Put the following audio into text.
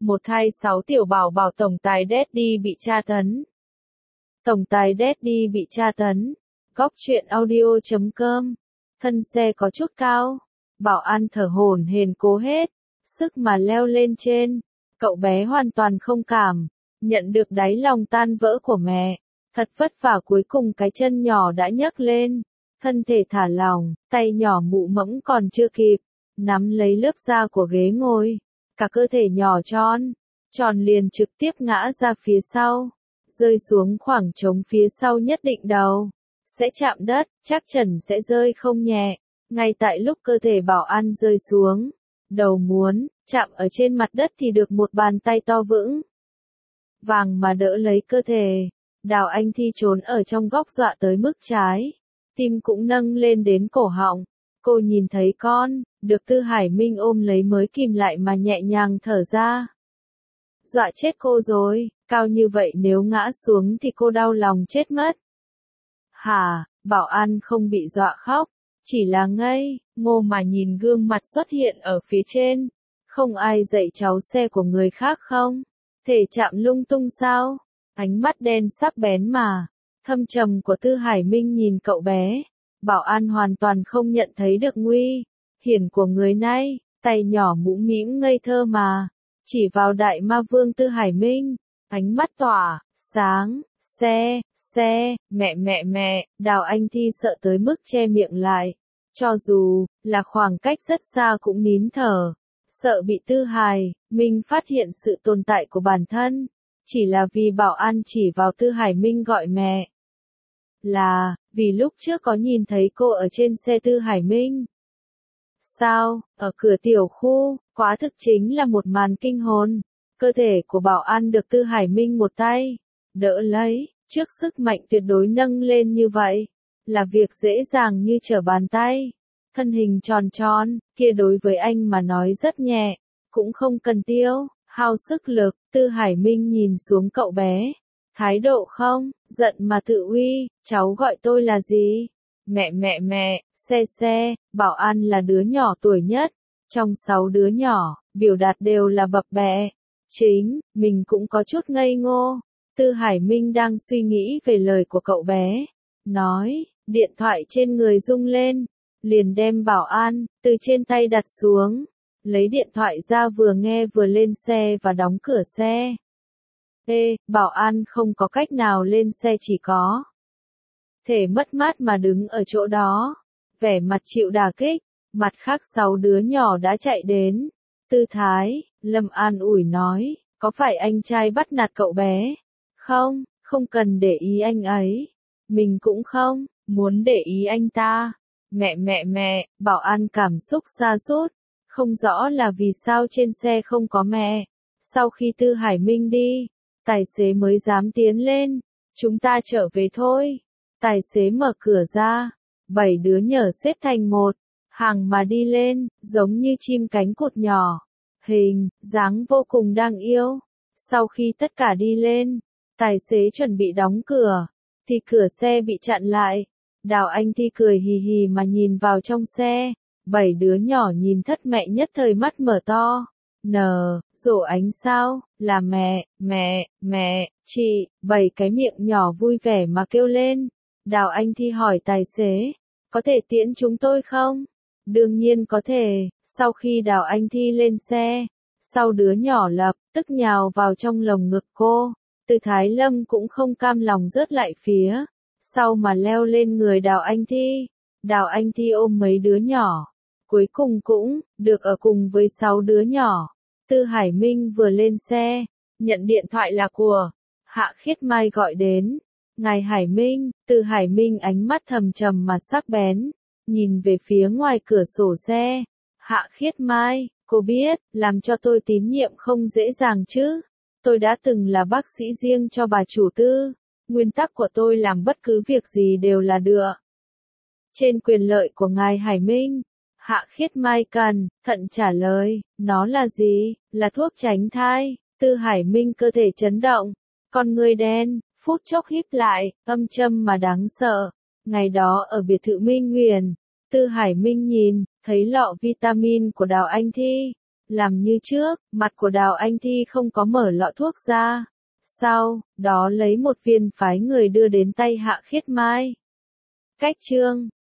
Một thai 6 tiểu bảo bảo tổng tài Daddy bị tra tấn. Tổng tài Daddy bị tra tấn. Góc truyện audio.com. Thân xe có chút cao. Bảo an thở hổn hển cố hết sức mà leo lên trên. Cậu bé hoàn toàn không cảm nhận được đáy lòng tan vỡ của mẹ. Thật vất vả cuối cùng cái chân nhỏ đã nhấc lên. Thân thể thả lỏng, tay nhỏ mụ mẫm còn chưa kịp nắm lấy lớp da của ghế ngồi. Cả cơ thể nhỏ tròn liền trực tiếp ngã ra phía sau, rơi xuống khoảng trống phía sau nhất định đầu sẽ chạm đất, chắc chắn sẽ rơi không nhẹ. Ngay tại lúc cơ thể bảo an rơi xuống, đầu muốn chạm ở trên mặt đất thì được một bàn tay to vững vàng mà đỡ lấy cơ thể. Đào Anh Thi trốn ở trong góc dọa tới mức trái tim cũng nâng lên đến cổ họng. Cô nhìn thấy con được Tư Hải Minh ôm lấy mới kìm lại mà nhẹ nhàng thở ra. Dọa chết cô rồi, cao như vậy nếu ngã xuống thì cô đau lòng chết mất. Hả, bảo an không bị dọa khóc, chỉ là ngây ngô mà nhìn gương mặt xuất hiện ở phía trên. Không ai dạy cháu xe của người khác không? Thể chạm lung tung sao? Ánh mắt đen sắc bén mà thâm trầm của Tư Hải Minh nhìn cậu bé. Bảo an hoàn toàn không nhận thấy được nguy hiểm của người này, tay nhỏ mũm mĩm ngây thơ mà chỉ vào đại ma vương Tư Hải Minh, ánh mắt tỏa sáng. Mẹ, Đào Anh Thi sợ tới mức che miệng lại, cho dù là khoảng cách rất xa cũng nín thở, sợ bị Tư Hải Minh phát hiện sự tồn tại của bản thân, chỉ là vì bảo an chỉ vào Tư Hải Minh gọi mẹ. Là vì lúc trước có nhìn thấy cô ở trên xe Tư Hải Minh. Sao, ở cửa tiểu khu, quả thực chính là một màn kinh hồn. Cơ thể của bảo an được Tư Hải Minh một tay đỡ lấy, trước sức mạnh tuyệt đối nâng lên như vậy, là việc dễ dàng như trở bàn tay. Thân hình tròn kia đối với anh mà nói rất nhẹ, cũng không cần tiêu hao sức lực. Tư Hải Minh nhìn xuống cậu bé, thái độ không giận mà tự uy. Cháu gọi tôi là gì? Mẹ, xe. Bảo an là đứa nhỏ tuổi nhất trong 6 đứa nhỏ, biểu đạt đều là bập bẹ. Chính mình cũng có chút ngây ngô. Tư Hải Minh đang suy nghĩ về lời của cậu bé, nói, điện thoại trên người rung lên, liền đem bảo an từ trên tay đặt xuống, lấy điện thoại ra vừa nghe vừa lên xe và đóng cửa xe. Bảo an không có cách nào lên xe, chỉ có thể mất mát mà đứng ở chỗ đó, vẻ mặt chịu đả kích. Mặt khác 6 đứa nhỏ đã chạy đến. Tư Thái Lâm an ủi nói, có phải anh trai bắt nạt cậu bé? Không cần để ý anh ấy. Mình cũng không muốn để ý anh ta. Mẹ, bảo an cảm xúc sa sút, không rõ là vì sao trên xe không có mẹ. Sau khi Tư Hải Minh đi, tài xế mới dám tiến lên. Chúng ta trở về thôi. Tài xế mở cửa ra, 7 đứa nhỏ xếp thành một hàng mà đi lên, giống như chim cánh cụt nhỏ. Hình dáng vô cùng đáng yêu. Sau khi tất cả đi lên, tài xế chuẩn bị đóng cửa, thì cửa xe bị chặn lại. Đào Anh Thi cười hì hì mà nhìn vào trong xe. 7 đứa nhỏ nhìn thất mẹ nhất thời mắt mở to. Rổ ánh sao, là mẹ, chị. 7 cái miệng nhỏ vui vẻ mà kêu lên. Đào Anh Thi hỏi tài xế, có thể tiễn chúng tôi không? Đương nhiên có thể. Sau khi Đào Anh Thi lên xe, 6 đứa nhỏ lập tức nhào vào trong lồng ngực cô. Từ Thái Lâm cũng không cam lòng rớt lại phía sau mà leo lên người Đào Anh Thi. Đào Anh Thi ôm mấy đứa nhỏ, cuối cùng cũng được ở cùng với 6 đứa nhỏ. Tư Hải Minh vừa lên xe, nhận điện thoại là của Hạ Khiết Mai gọi đến. Ngài Hải Minh. Tư Hải Minh ánh mắt thầm trầm mà sắc bén, nhìn về phía ngoài cửa sổ xe. Hạ Khiết Mai, cô biết, làm cho tôi tín nhiệm không dễ dàng chứ. Tôi đã từng là bác sĩ riêng cho bà chủ Tư. Nguyên tắc của tôi làm bất cứ việc gì đều là dựa trên quyền lợi của ngài Hải Minh. Hạ Khiết Mai cẩn thận trả lời, nó là gì? Là thuốc tránh thai. Tư Hải Minh cơ thể chấn động, con người đen phút chốc híp lại, âm châm mà đáng sợ. Ngày đó ở biệt thự Minh Huyền, Tư Hải Minh nhìn thấy lọ vitamin của Đào Anh Thi, làm như trước, mặt của Đào Anh Thi không có mở lọ thuốc ra. Sau đó lấy một viên phái người đưa đến tay Hạ Khiết Mai. Cách chương